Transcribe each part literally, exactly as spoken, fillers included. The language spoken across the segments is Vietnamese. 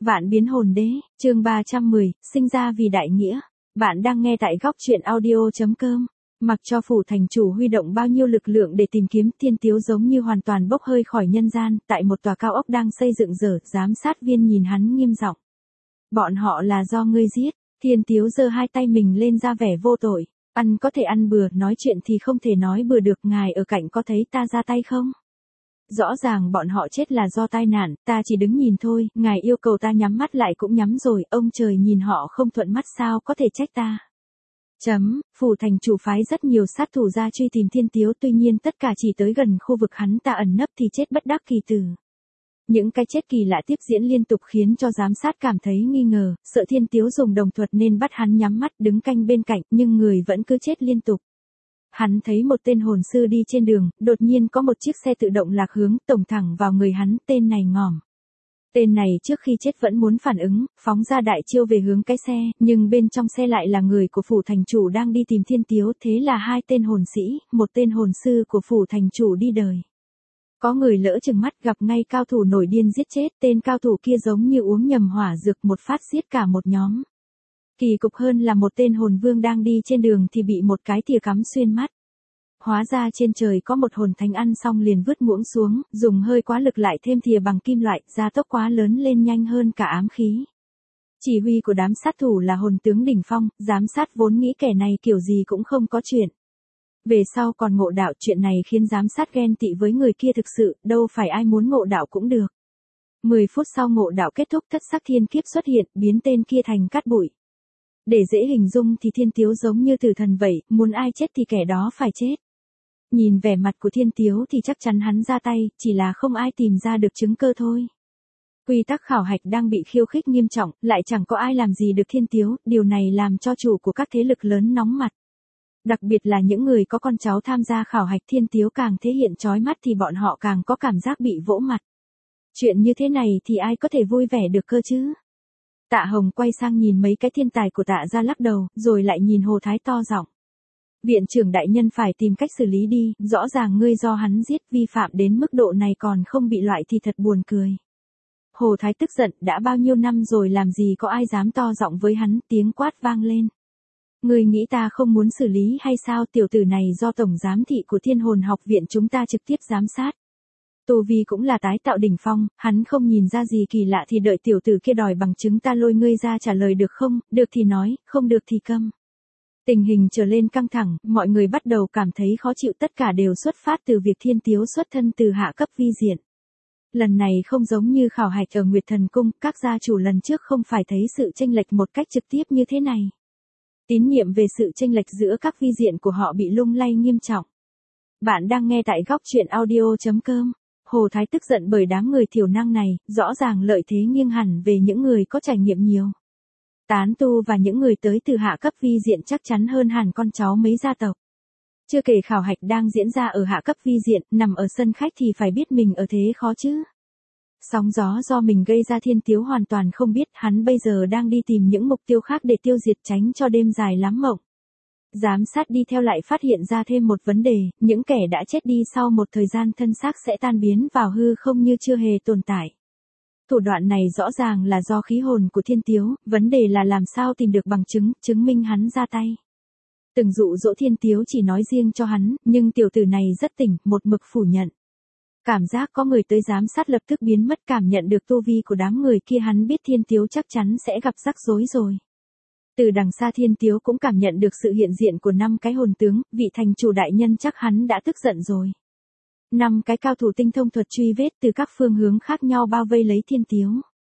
Vạn biến hồn đế, chương ba trăm mười, sinh ra vì đại nghĩa. Bạn đang nghe tại góc truyện audio chấm com. Mặc cho phủ thành chủ huy động bao nhiêu lực lượng để tìm kiếm, Thiên Tiếu giống như hoàn toàn bốc hơi khỏi nhân gian, tại một tòa cao ốc đang xây dựng dở, giám sát viên nhìn hắn nghiêm giọng. Bọn họ là do ngươi giết. Thiên Tiếu giơ hai tay mình lên ra vẻ vô tội. Ăn có thể ăn bừa, nói chuyện thì không thể nói bừa được, ngài ở cạnh có thấy ta ra tay không? Rõ ràng bọn họ chết là do tai nạn, ta chỉ đứng nhìn thôi, ngài yêu cầu ta nhắm mắt lại cũng nhắm rồi, ông trời nhìn họ không thuận mắt sao có thể trách ta. Chấm, phủ thành chủ phái rất nhiều sát thủ ra truy tìm Thiên Tiếu, tuy nhiên tất cả chỉ tới gần khu vực hắn ta ẩn nấp thì chết bất đắc kỳ tử. Những cái chết kỳ lạ tiếp diễn liên tục khiến cho giám sát cảm thấy nghi ngờ, sợ Thiên Tiếu dùng đồng thuật nên bắt hắn nhắm mắt đứng canh bên cạnh, nhưng người vẫn cứ chết liên tục. Hắn thấy một tên hồn sư đi trên đường, đột nhiên có một chiếc xe tự động lạc hướng, tổng thẳng vào người hắn, tên này ngỏm. Tên này trước khi chết vẫn muốn phản ứng, phóng ra đại chiêu về hướng cái xe, nhưng bên trong xe lại là người của phủ thành chủ đang đi tìm Thiên Tiếu, thế là hai tên hồn sĩ, một tên hồn sư của phủ thành chủ đi đời. Có người lỡ chừng mắt gặp ngay cao thủ nổi điên giết chết, tên cao thủ kia giống như uống nhầm hỏa dược một phát giết cả một nhóm. Kỳ cục hơn là một tên hồn vương đang đi trên đường thì bị một cái thìa cắm xuyên mắt. Hóa ra trên trời có một hồn thánh ăn xong liền vứt muỗng xuống, dùng hơi quá lực lại thêm thìa bằng kim loại, gia tốc quá lớn lên nhanh hơn cả ám khí. Chỉ huy của đám sát thủ là hồn tướng đỉnh phong, giám sát vốn nghĩ kẻ này kiểu gì cũng không có chuyện. Về sau còn ngộ đạo, chuyện này khiến giám sát ghen tị với người kia thực sự, đâu phải ai muốn ngộ đạo cũng được. Mười phút sau ngộ đạo kết thúc, thất sắc thiên kiếp xuất hiện, biến tên kia thành cát bụi. Để dễ hình dung thì Thiên Tiếu giống như tử thần vậy, muốn ai chết thì kẻ đó phải chết. Nhìn vẻ mặt của Thiên Tiếu thì chắc chắn hắn ra tay, chỉ là không ai tìm ra được chứng cơ thôi. Quy tắc khảo hạch đang bị khiêu khích nghiêm trọng, lại chẳng có ai làm gì được Thiên Tiếu, điều này làm cho chủ của các thế lực lớn nóng mặt. Đặc biệt là những người có con cháu tham gia khảo hạch, Thiên Tiếu càng thể hiện chói mắt thì bọn họ càng có cảm giác bị vỗ mặt. Chuyện như thế này thì ai có thể vui vẻ được cơ chứ? Tạ Hồng quay sang nhìn mấy cái thiên tài của Tạ gia lắc đầu, rồi lại nhìn Hồ Thái to giọng. Viện trưởng đại nhân phải tìm cách xử lý đi, rõ ràng ngươi do hắn giết, vi phạm đến mức độ này còn không bị loại thì thật buồn cười. Hồ Thái tức giận, đã bao nhiêu năm rồi làm gì có ai dám to giọng với hắn, tiếng quát vang lên. Ngươi nghĩ ta không muốn xử lý hay sao? Tiểu tử này do tổng giám thị của Thiên Hồn học viện chúng ta trực tiếp giám sát. Tu vi cũng là tái tạo đỉnh phong, hắn không nhìn ra gì kỳ lạ thì đợi tiểu tử kia đòi bằng chứng ta lôi ngươi ra trả lời được không? Được thì nói, không được thì câm. Tình hình trở lên căng thẳng, mọi người bắt đầu cảm thấy khó chịu, tất cả đều xuất phát từ việc Thiên Tiếu xuất thân từ hạ cấp vi diện. Lần này không giống như khảo hạch ở Nguyệt Thần Cung, các gia chủ lần trước không phải thấy sự chênh lệch một cách trực tiếp như thế này. Tín nhiệm về sự chênh lệch giữa các vi diện của họ bị lung lay nghiêm trọng. Bạn đang nghe tại góc truyện audio chấm com. Hồ Thái tức giận bởi đám người thiểu năng này, rõ ràng lợi thế nghiêng hẳn về những người có trải nghiệm nhiều. Tán tu và những người tới từ hạ cấp vi diện chắc chắn hơn hẳn con cháu mấy gia tộc. Chưa kể khảo hạch đang diễn ra ở hạ cấp vi diện, nằm ở sân khách thì phải biết mình ở thế khó chứ. Sóng gió do mình gây ra Thiên Tiếu hoàn toàn không biết, hắn bây giờ đang đi tìm những mục tiêu khác để tiêu diệt, tránh cho đêm dài lắm mộng. Giám sát đi theo lại phát hiện ra thêm một vấn đề, những kẻ đã chết đi sau một thời gian thân xác sẽ tan biến vào hư không như chưa hề tồn tại. Thủ đoạn này rõ ràng là do khí hồn của Thiên Tiếu, vấn đề là làm sao tìm được bằng chứng, chứng minh hắn ra tay. Từng dụ dỗ Thiên Tiếu chỉ nói riêng cho hắn, nhưng tiểu tử này rất tỉnh, một mực phủ nhận. Cảm giác có người tới giám sát lập tức biến mất, cảm nhận được tu vi của đám người kia hắn biết Thiên Tiếu chắc chắn sẽ gặp rắc rối rồi. Từ đằng xa Thiên Tiếu cũng cảm nhận được sự hiện diện của năm cái hồn tướng, vị thành chủ đại nhân chắc hắn đã tức giận rồi. Năm cái cao thủ tinh thông thuật truy vết từ các phương hướng khác nhau bao vây lấy Thiên Tiếu.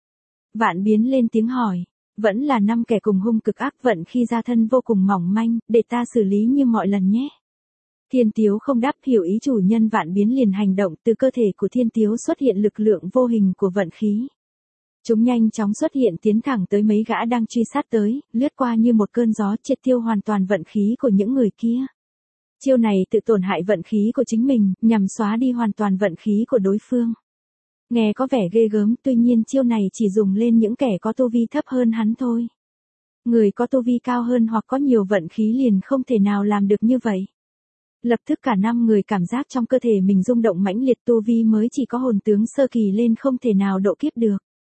Vạn biến lên tiếng hỏi, vẫn là năm kẻ cùng hung cực ác vận khi ra thân vô cùng mỏng manh, để ta xử lý như mọi lần nhé. Thiên Tiếu không đáp, hiểu ý chủ nhân. Vạn biến liền hành động, từ cơ thể của Thiên Tiếu xuất hiện lực lượng vô hình của vận khí. Chúng nhanh chóng xuất hiện tiến thẳng tới mấy gã đang truy sát tới, lướt qua như một cơn gió, triệt tiêu hoàn toàn vận khí của những người kia. Chiêu này tự tổn hại vận khí của chính mình, nhằm xóa đi hoàn toàn vận khí của đối phương. Nghe có vẻ ghê gớm, tuy nhiên chiêu này chỉ dùng lên những kẻ có tu vi thấp hơn hắn thôi. Người có tu vi cao hơn hoặc có nhiều vận khí liền không thể nào làm được như vậy. Lập tức cả năm người cảm giác trong cơ thể mình rung động mãnh liệt, tu vi mới chỉ có hồn tướng sơ kỳ lên không thể nào độ kiếp được.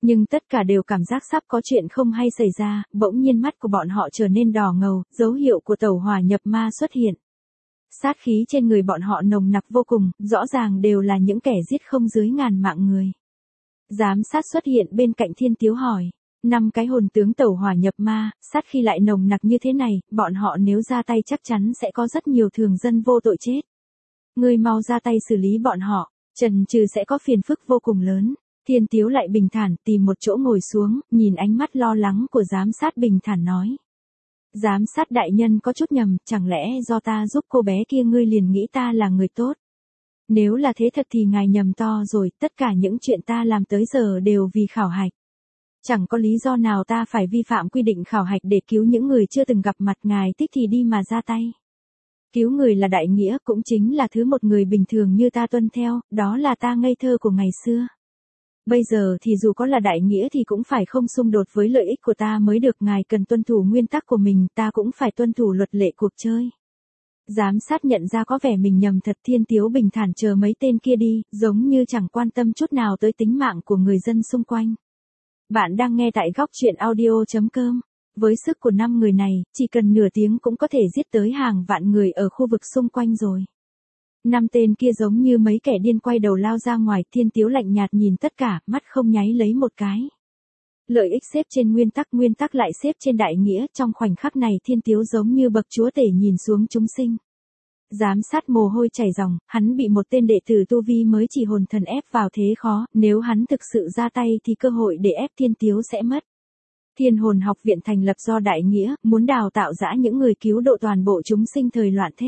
Nhưng tất cả đều cảm giác sắp có chuyện không hay xảy ra, bỗng nhiên mắt của bọn họ trở nên đỏ ngầu, dấu hiệu của tẩu hỏa nhập ma xuất hiện. Sát khí trên người bọn họ nồng nặc vô cùng, rõ ràng đều là những kẻ giết không dưới ngàn mạng người. Giám sát xuất hiện bên cạnh Thiên Tiếu hỏi, năm cái hồn tướng tẩu hỏa nhập ma, sát khi lại nồng nặc như thế này, bọn họ nếu ra tay chắc chắn sẽ có rất nhiều thường dân vô tội chết. Ngươi mau ra tay xử lý bọn họ, trần trừ sẽ có phiền phức vô cùng lớn. Thiên Tiếu lại bình thản tìm một chỗ ngồi xuống, nhìn ánh mắt lo lắng của giám sát bình thản nói. Giám sát đại nhân có chút nhầm, chẳng lẽ do ta giúp cô bé kia ngươi liền nghĩ ta là người tốt? Nếu là thế thật thì ngài nhầm to rồi, tất cả những chuyện ta làm tới giờ đều vì khảo hạch. Chẳng có lý do nào ta phải vi phạm quy định khảo hạch để cứu những người chưa từng gặp mặt ngài thích thì đi mà ra tay. Cứu người là đại nghĩa cũng chính là thứ một người bình thường như ta tuân theo, đó là ta ngây thơ của ngày xưa. Bây giờ thì dù có là đại nghĩa thì cũng phải không xung đột với lợi ích của ta mới được, ngài cần tuân thủ nguyên tắc của mình, ta cũng phải tuân thủ luật lệ cuộc chơi. Giám sát nhận ra có vẻ mình nhầm thật. Thiên Tiếu bình thản chờ mấy tên kia đi, giống như chẳng quan tâm chút nào tới tính mạng của người dân xung quanh. Bạn đang nghe tại góc truyện audio chấm com. Với sức của năm người này, chỉ cần nửa tiếng cũng có thể giết tới hàng vạn người ở khu vực xung quanh rồi. Năm tên kia giống như mấy kẻ điên quay đầu lao ra ngoài. Thiên Tiếu lạnh nhạt nhìn tất cả, mắt không nháy lấy một cái. Lợi ích xếp trên nguyên tắc, nguyên tắc lại xếp trên đại nghĩa. Trong khoảnh khắc này Thiên Tiếu giống như bậc chúa tể nhìn xuống chúng sinh. Giám sát mồ hôi chảy ròng, hắn bị một tên đệ tử tu vi mới chỉ hồn thần ép vào thế khó, nếu hắn thực sự ra tay thì cơ hội để ép Thiên Tiếu sẽ mất. Thiên Hồn Học Viện thành lập do đại nghĩa, muốn đào tạo dã những người cứu độ toàn bộ chúng sinh thời loạn thế.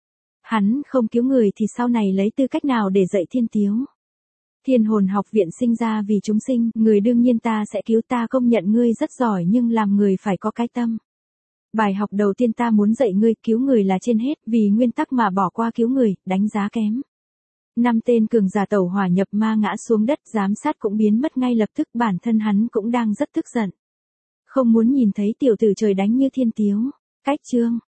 Hắn không cứu người thì sau này lấy tư cách nào để dạy Thiên Tiếu? Thiên Hồn Học Viện sinh ra vì chúng sinh, người đương nhiên ta sẽ cứu, ta công nhận ngươi rất giỏi nhưng làm người phải có cái tâm. Bài học đầu tiên ta muốn dạy ngươi, cứu người là trên hết, vì nguyên tắc mà bỏ qua cứu người, đánh giá kém. Năm tên cường giả tẩu hỏa nhập ma ngã xuống đất, giám sát cũng biến mất ngay lập tức, bản thân hắn cũng đang rất tức giận. Không muốn nhìn thấy tiểu tử trời đánh như Thiên Tiếu. Cách chương